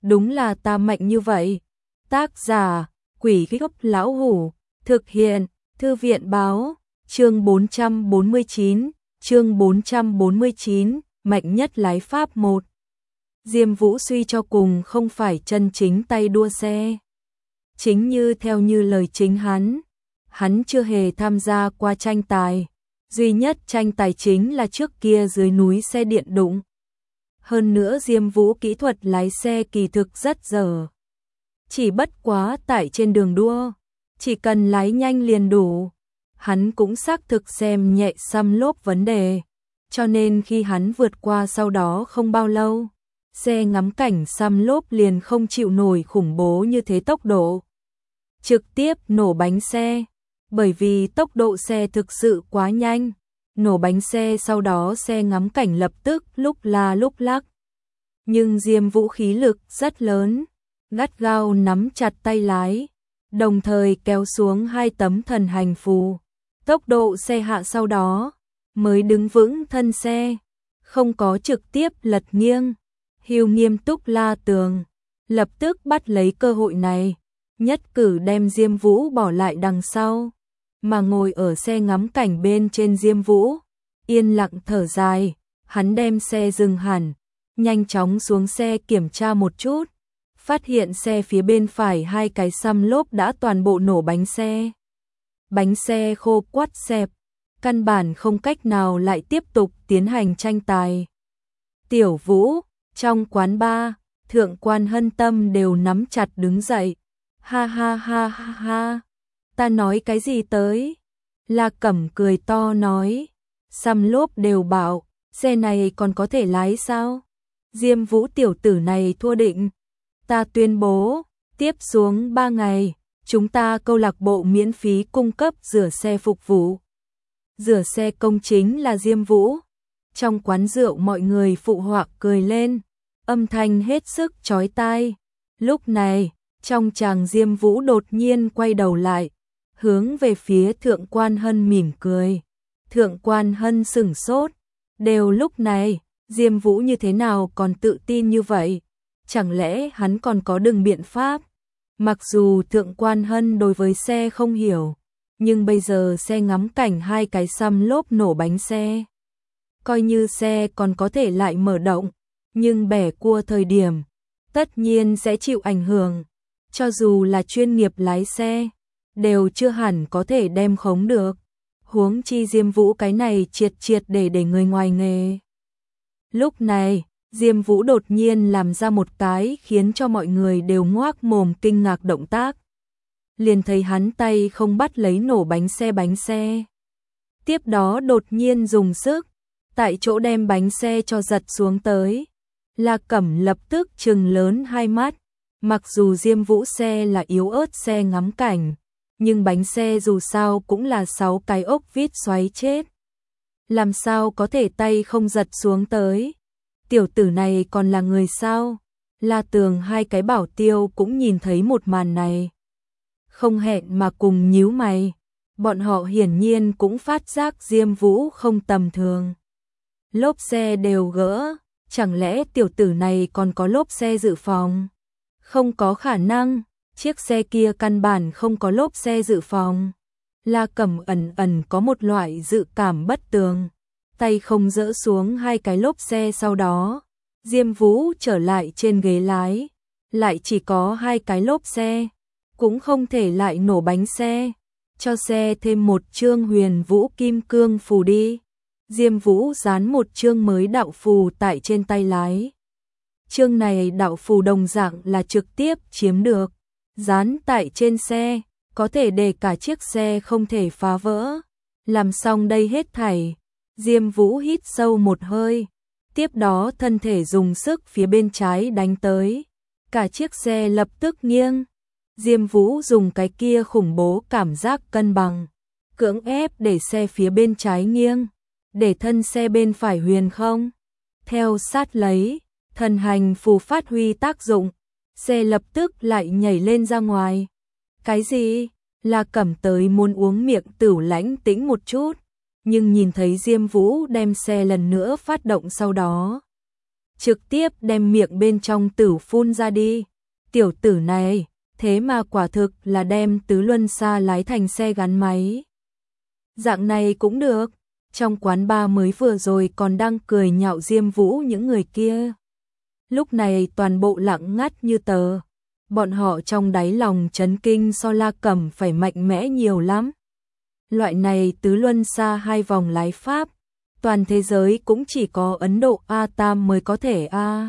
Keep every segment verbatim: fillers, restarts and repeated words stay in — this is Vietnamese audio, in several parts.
đúng là ta mạnh như vậy. Tác giả, Quỷ Gốc Lão Hủ, thực hiện, Thư viện Báo, chương bốn trăm bốn mươi chín, chương bốn trăm bốn mươi chín, mạnh nhất lái Pháp một. Diêm Vũ suy cho cùng không phải chân chính tay đua xe. Chính như theo như lời chính hắn, hắn chưa hề tham gia qua tranh tài. Duy nhất tranh tài chính là trước kia dưới núi xe điện đụng. Hơn nữa Diêm Vũ kỹ thuật lái xe kỳ thực rất dở. Chỉ bất quá tại trên đường đua, chỉ cần lái nhanh liền đủ. Hắn cũng xác thực xem nhẹ xăm lốp vấn đề, cho nên khi hắn vượt qua sau đó không bao lâu, xe ngắm cảnh xăm lốp liền không chịu nổi khủng bố như thế tốc độ. Trực tiếp nổ bánh xe, bởi vì tốc độ xe thực sự quá nhanh. Nổ bánh xe sau đó xe ngắm cảnh lập tức lúc la lúc lắc. Nhưng Diêm Vũ khí lực rất lớn, gắt gao nắm chặt tay lái, đồng thời kéo xuống hai tấm thần hành phù. Tốc độ xe hạ sau đó, mới đứng vững thân xe, không có trực tiếp lật nghiêng. Hưu nghiêm túc La Tường, lập tức bắt lấy cơ hội này, nhất cử đem Diêm Vũ bỏ lại đằng sau, mà ngồi ở xe ngắm cảnh bên trên Diêm Vũ, yên lặng thở dài, hắn đem xe dừng hẳn, nhanh chóng xuống xe kiểm tra một chút, phát hiện xe phía bên phải hai cái xăm lốp đã toàn bộ nổ bánh xe. Bánh xe khô quắt xẹp, căn bản không cách nào lại tiếp tục tiến hành tranh tài. Tiểu Vũ, trong quán bar, Thượng Quan Hân Tâm đều nắm chặt đứng dậy. Ha ha ha ha ha, ta nói cái gì tới? La Cẩm cười to nói, xăm lốp đều bảo, xe này còn có thể lái sao? Diêm Vũ tiểu tử này thua định. Ta tuyên bố, tiếp xuống ba ngày, chúng ta câu lạc bộ miễn phí cung cấp rửa xe phục vụ. Rửa xe công chính là Diêm Vũ. Trong quán rượu mọi người phụ họa cười lên, âm thanh hết sức chói tai. Lúc này, trong chàng Diêm Vũ đột nhiên quay đầu lại, hướng về phía Thượng Quan Hân mỉm cười. Thượng Quan Hân sửng sốt, đều lúc này, Diêm Vũ như thế nào còn tự tin như vậy? Chẳng lẽ hắn còn có đường biện pháp? Mặc dù Thượng Quan Hân đối với xe không hiểu, nhưng bây giờ xe ngắm cảnh hai cái xăm lốp nổ bánh xe. Coi như xe còn có thể lại mở động, nhưng bẻ cua thời điểm, tất nhiên sẽ chịu ảnh hưởng. Cho dù là chuyên nghiệp lái xe, đều chưa hẳn có thể đem khống được. Huống chi Diêm Vũ cái này triệt triệt để để người ngoài nghề. Lúc này, Diêm Vũ đột nhiên làm ra một cái khiến cho mọi người đều ngoác mồm kinh ngạc động tác. Liền thấy hắn tay không bắt lấy nổ bánh xe bánh xe. Tiếp đó đột nhiên dùng sức, tại chỗ đem bánh xe cho giật xuống tới. La Cẩm lập tức trừng lớn hai mắt. Mặc dù Diêm Vũ xe là yếu ớt xe ngắm cảnh, nhưng bánh xe dù sao cũng là sáu cái ốc vít xoáy chết. Làm sao có thể tay không giật xuống tới? Tiểu tử này còn là người sao? La Tường hai cái bảo tiêu cũng nhìn thấy một màn này. Không hẹn mà cùng nhíu mày. Bọn họ hiển nhiên cũng phát giác Diêm Vũ không tầm thường. Lốp xe đều gỡ, chẳng lẽ tiểu tử này còn có lốp xe dự phòng? Không có khả năng, chiếc xe kia căn bản không có lốp xe dự phòng. La Cẩm ẩn ẩn có một loại dự cảm bất tường, tay không dỡ xuống hai cái lốp xe sau đó. Diêm Vũ trở lại trên ghế lái, lại chỉ có hai cái lốp xe, cũng không thể lại nổ bánh xe. Cho xe thêm một chương Huyền Vũ Kim Cương phù đi. Diêm Vũ dán một chương mới đạo phù tại trên tay lái. Chương này đạo phù đồng dạng là trực tiếp chiếm được, dán tại trên xe, có thể để cả chiếc xe không thể phá vỡ. Làm xong đây hết thảy, Diêm Vũ hít sâu một hơi, tiếp đó thân thể dùng sức phía bên trái đánh tới, cả chiếc xe lập tức nghiêng. Diêm Vũ dùng cái kia khủng bố cảm giác cân bằng, cưỡng ép để xe phía bên trái nghiêng, để thân xe bên phải huyền không. Theo sát lấy, thần hành phù phát huy tác dụng, xe lập tức lại nhảy lên ra ngoài. Cái gì? La Cẩm tới muốn uống miệng tửu lãnh tĩnh một chút, nhưng nhìn thấy Diêm Vũ đem xe lần nữa phát động sau đó. trực tiếp đem miệng bên trong tử phun ra đi. Tiểu tử này, thế mà quả thực là đem tứ luân xa lái thành xe gắn máy. Dạng này cũng được, trong quán bar mới vừa rồi còn đang cười nhạo Diêm Vũ những người kia. Lúc này toàn bộ lặng ngắt như tờ, bọn họ trong đáy lòng chấn kinh so La Cẩm phải mạnh mẽ nhiều lắm. Loại này tứ luân xa hai vòng lái pháp, toàn thế giới cũng chỉ có Ấn Độ A Tam mới có thể A.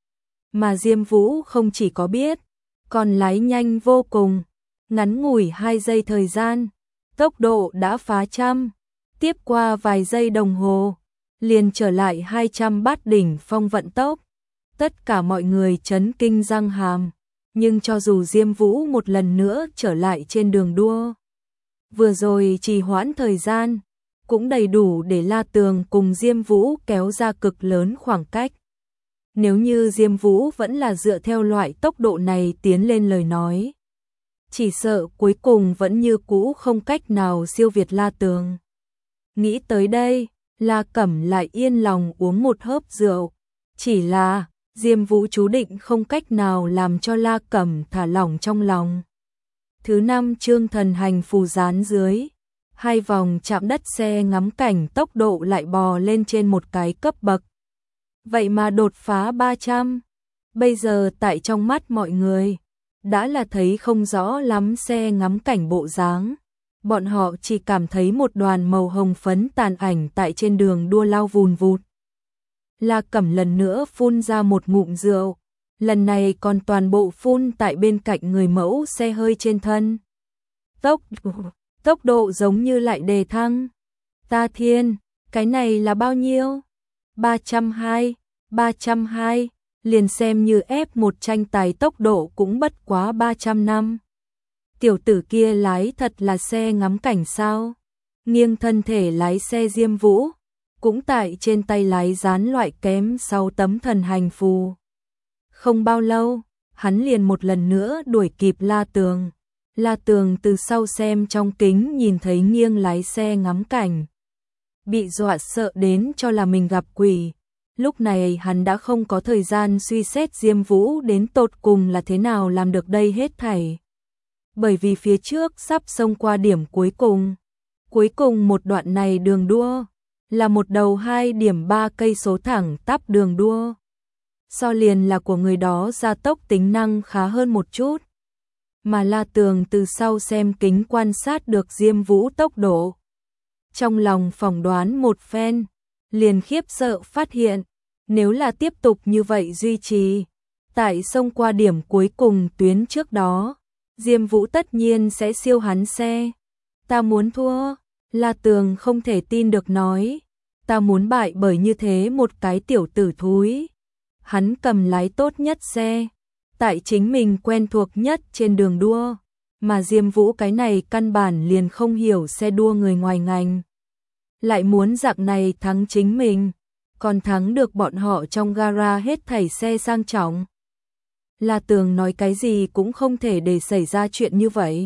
Mà Diêm Vũ không chỉ có biết, còn lái nhanh vô cùng, ngắn ngủi hai giây thời gian, tốc độ đã phá trăm, tiếp qua vài giây đồng hồ, liền trở lại hai trăm bát đỉnh phong vận tốc. Tất cả mọi người chấn kinh răng hàm, nhưng cho dù Diêm Vũ một lần nữa trở lại trên đường đua, vừa rồi trì hoãn thời gian, cũng đầy đủ để La Tường cùng Diêm Vũ kéo ra cực lớn khoảng cách. Nếu như Diêm Vũ vẫn là dựa theo loại tốc độ này tiến lên lời nói, chỉ sợ cuối cùng vẫn như cũ không cách nào siêu việt La Tường. Nghĩ tới đây, La Cẩm lại yên lòng uống một hớp rượu. Chỉ là, Diêm Vũ chú định không cách nào làm cho La Cẩm thả lỏng trong lòng. Thứ năm chương thần hành phù dán dưới, hai vòng chạm đất xe ngắm cảnh tốc độ lại bò lên trên một cái cấp bậc. Vậy mà đột phá ba trăm. Bây giờ tại trong mắt mọi người, đã là thấy không rõ lắm xe ngắm cảnh bộ dáng. Bọn họ chỉ cảm thấy một đoàn màu hồng phấn tàn ảnh tại trên đường đua lao vùn vụt. La Cẩm lần nữa phun ra một ngụm rượu, lần này còn toàn bộ phun tại bên cạnh người mẫu xe hơi trên thân. Tốc, tốc độ giống như lại đề thăng. Ta thiên, cái này là bao nhiêu? ba trăm hai, ba trăm hai, liền xem như ép một tranh tài tốc độ cũng bất quá ba trăm năm. Tiểu tử kia lái thật là xe ngắm cảnh sao? Nghiêng thân thể lái xe Diêm Vũ, cũng tại trên tay lái dán loại kém sáu tấm thần hành phù. Không bao lâu, hắn liền một lần nữa đuổi kịp La Tường. La Tường từ sau xem trong kính nhìn thấy nghiêng lái xe ngắm cảnh, bị dọa sợ đến cho là mình gặp quỷ. Lúc này hắn đã không có thời gian suy xét Diêm Vũ đến tột cùng là thế nào làm được đây hết thảy. Bởi vì phía trước sắp xông qua điểm cuối cùng. Cuối cùng một đoạn này đường đua là một đầu hai điểm ba cây số thẳng tắp đường đua. So liền là của người đó gia tốc tính năng khá hơn một chút. Mà La Tường từ sau xem kính quan sát được Diêm Vũ tốc độ. Trong lòng phỏng đoán một phen, liền khiếp sợ phát hiện, nếu là tiếp tục như vậy duy trì, tại xông qua điểm cuối cùng tuyến trước đó, Diêm Vũ tất nhiên sẽ siêu hắn xe. Ta muốn thua, La Tường không thể tin được nói, ta muốn bại bởi như thế một cái tiểu tử thúi. Hắn cầm lái tốt nhất xe, tại chính mình quen thuộc nhất trên đường đua, mà Diêm Vũ cái này căn bản liền không hiểu xe đua người ngoài ngành. Lại muốn dạng này thắng chính mình, còn thắng được bọn họ trong gara hết thảy xe sang trọng. La Tường nói cái gì cũng không thể để xảy ra chuyện như vậy.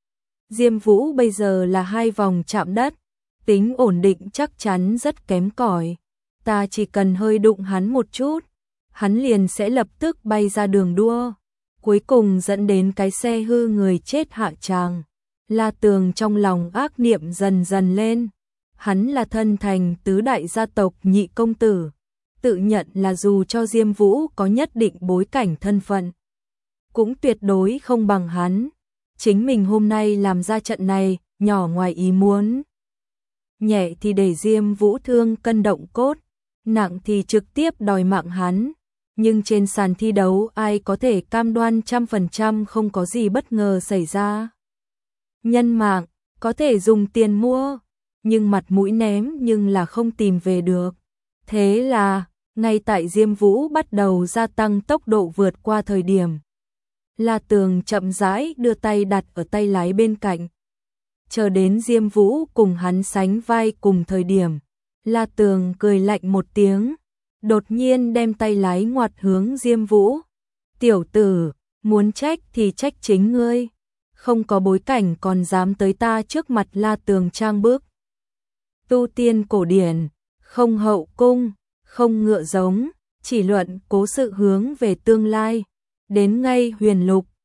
Diêm Vũ bây giờ là hai vòng chạm đất, tính ổn định chắc chắn rất kém cỏi. Ta chỉ cần hơi đụng hắn một chút, hắn liền sẽ lập tức bay ra đường đua, cuối cùng dẫn đến cái xe hư người chết hạ tràng. La Tường trong lòng ác niệm dần dần lên. Hắn là thân thành tứ đại gia tộc nhị công tử, tự nhận là dù cho Diêm Vũ có nhất định bối cảnh thân phận, cũng tuyệt đối không bằng hắn. Chính mình hôm nay làm ra trận này, nhỏ ngoài ý muốn. Nhẹ thì để Diêm Vũ thương cân động cốt, nặng thì trực tiếp đòi mạng hắn. Nhưng trên sàn thi đấu ai có thể cam đoan trăm phần trăm không có gì bất ngờ xảy ra. Nhân mạng, có thể dùng tiền mua, nhưng mặt mũi ném nhưng là không tìm về được. Thế là, ngay tại Diêm Vũ bắt đầu gia tăng tốc độ vượt qua thời điểm, La Tường chậm rãi đưa tay đặt ở tay lái bên cạnh. Chờ đến Diêm Vũ cùng hắn sánh vai cùng thời điểm, La Tường cười lạnh một tiếng, đột nhiên đem tay lái ngoặt hướng Diêm Vũ. Tiểu tử, muốn trách thì trách chính ngươi, không có bối cảnh còn dám tới ta trước mặt La Tường trang bước. Tu tiên cổ điển, không hậu cung, không ngựa giống, chỉ luận cố sự hướng về tương lai. Đến ngay huyền lục,